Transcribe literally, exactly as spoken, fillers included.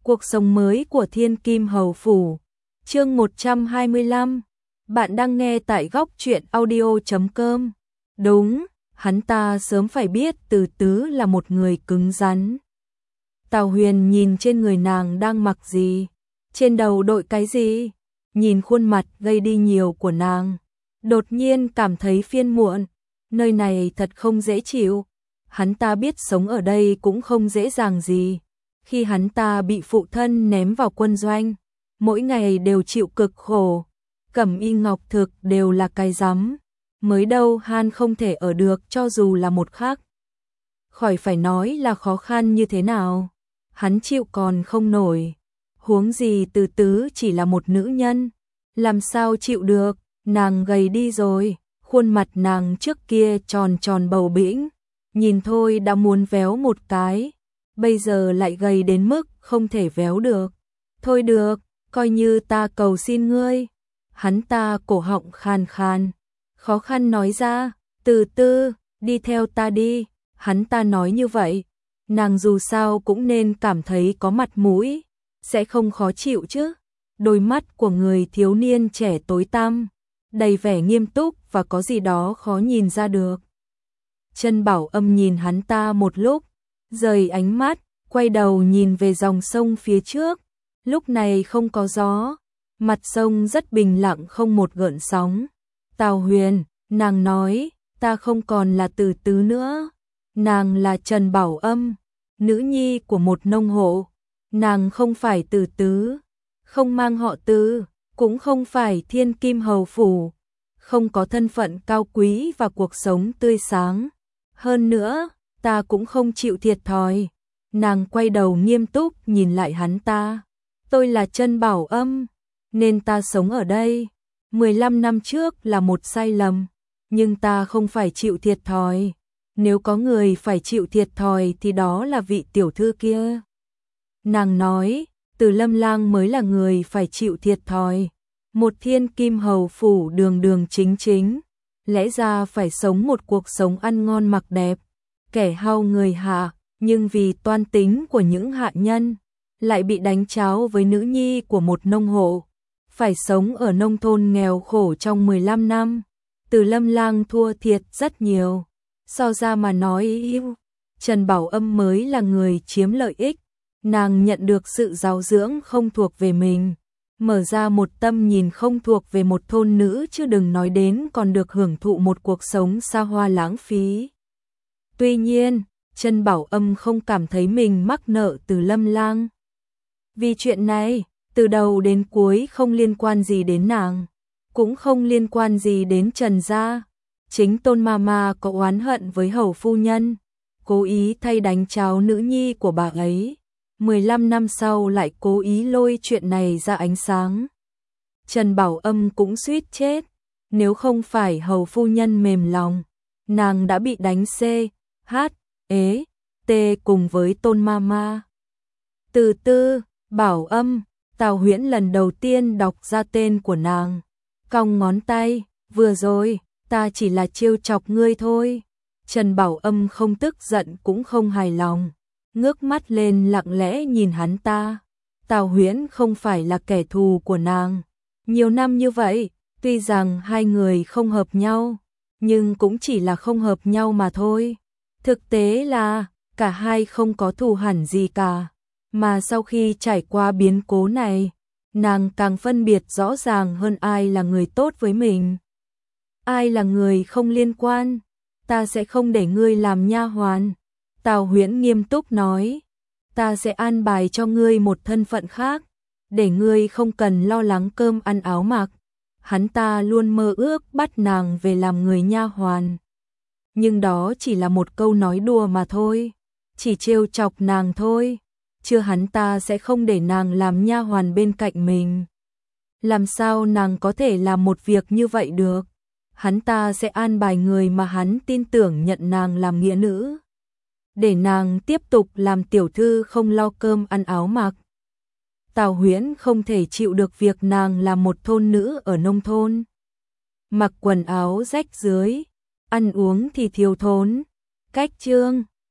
Cuộc sống mới của Thiên Kim Hầu Phủ. Chương một trăm hai mươi lăm. Bạn đang nghe tại góc truyện audio chấm com. Đúng, hắn ta sớm phải biết Từ Tứ là một người cứng rắn. Tào Huyền nhìn trên người nàng đang mặc gì, trên đầu đội cái gì, nhìn khuôn mặt gầy đi nhiều của nàng, đột nhiên cảm thấy phiền muộn, nơi này thật không dễ chịu. Hắn ta biết sống ở đây cũng không dễ dàng gì. Khi hắn ta bị phụ thân ném vào quân doanh, mỗi ngày đều chịu cực khổ, Cẩm Y Ngọc Thực đều là cái rắm, mới đâu han không thể ở được cho dù là một khắc. Khỏi phải nói là khó khăn như thế nào, hắn chịu còn không nổi. Huống gì Từ Tứ chỉ là một nữ nhân, làm sao chịu được, nàng gầy đi rồi, khuôn mặt nàng trước kia tròn tròn bầu bĩnh, nhìn thôi đã muốn véo một cái. Bây giờ lại gầy đến mức không thể véo được. Thôi được, coi như ta cầu xin ngươi. Hắn ta cổ họng khan khan, khó khăn nói ra, Từ Tư, đi theo ta đi. Hắn ta nói như vậy, nàng dù sao cũng nên cảm thấy có mặt mũi, sẽ không khó chịu chứ. Đôi mắt của người thiếu niên trẻ tối tăm, đầy vẻ nghiêm túc và có gì đó khó nhìn ra được. Trân Bảo Âm nhìn hắn ta một lúc, rời ánh mắt, quay đầu nhìn về dòng sông phía trước. Lúc này không có gió, mặt sông rất bình lặng không một gợn sóng. Tào Huyền, nàng nói, ta không còn là Từ Tứ nữa. Nàng là Trân Bảo Âm, nữ nhi của một nông hộ. Nàng không phải Từ Tứ, không mang họ Từ, cũng không phải Thiên Kim Hầu Phủ, không có thân phận cao quý và cuộc sống tươi sáng. Hơn nữa, ta cũng không chịu thiệt thòi. Nàng quay đầu nghiêm túc nhìn lại hắn ta. Tôi là Trân Bảo Âm, nên ta sống ở đây. mười lăm năm trước là một sai lầm, nhưng ta không phải chịu thiệt thòi. Nếu có người phải chịu thiệt thòi thì đó là vị tiểu thư kia. Nàng nói, Từ Lâm Lang mới là người phải chịu thiệt thòi. Một Thiên Kim Hầu Phủ đường đường chính chính, lẽ ra phải sống một cuộc sống ăn ngon mặc đẹp, kẻ hao người hạ, nhưng vì toan tính của những hạ nhân, lại bị đánh tráo với nữ nhi của một nông hộ, phải sống ở nông thôn nghèo khổ trong mười lăm năm. Từ Lâm Lang thua thiệt rất nhiều. So ra mà nói yêu, Trân Bảo Âm mới là người chiếm lợi ích. Nàng nhận được sự giáo dưỡng không thuộc về mình, mở ra một tâm nhìn không thuộc về một thôn nữ, chứ đừng nói đến còn được hưởng thụ một cuộc sống xa hoa lãng phí. Tuy nhiên, Trân Bảo Âm không cảm thấy mình mắc nợ Từ Lâm Lang. Vì chuyện này, từ đầu đến cuối không liên quan gì đến nàng, cũng không liên quan gì đến Trần gia. Chính Tôn Mama có oán hận với hầu phu nhân, cố ý thay đánh tráo nữ nhi của bà ấy. mười lăm năm sau lại cố ý lôi chuyện này ra ánh sáng. Trân Bảo Âm cũng suýt chết, nếu không phải hầu phu nhân mềm lòng, nàng đã bị đánh C, H, ế, T cùng với Tôn Mama. Từ Tư, Bảo Âm, Tào Huyễn lần đầu tiên đọc ra tên của nàng, cong ngón tay, vừa rồi, ta chỉ là trêu chọc ngươi thôi. Trân Bảo Âm không tức giận cũng không hài lòng, ngước mắt lên lặng lẽ nhìn hắn ta. Tào Huyễn không phải là kẻ thù của nàng. Nhiều năm như vậy, tuy rằng hai người không hợp nhau, nhưng cũng chỉ là không hợp nhau mà thôi. Thực tế là, cả hai không có thù hằn gì cả. Mà sau khi trải qua biến cố này, nàng càng phân biệt rõ ràng hơn ai là người tốt với mình, ai là người không liên quan. Ta sẽ không để ngươi làm nha hoàn. Tào Huyễn nghiêm túc nói, ta sẽ an bài cho ngươi một thân phận khác, để ngươi không cần lo lắng cơm ăn áo mặc. Hắn ta luôn mơ ước bắt nàng về làm người nha hoàn. Nhưng đó chỉ là một câu nói đùa mà thôi, chỉ trêu chọc nàng thôi, chứ hắn ta sẽ không để nàng làm nha hoàn bên cạnh mình. Làm sao nàng có thể làm một việc như vậy được? Hắn ta sẽ an bài người mà hắn tin tưởng nhận nàng làm nghĩa nữ, để nàng tiếp tục làm tiểu thư không lo cơm ăn áo mặc. Tào Huyễn không thể chịu được việc nàng là một thôn nữ ở nông thôn, mặc quần áo rách rưới, ăn uống thì thiếu thốn. Cách chương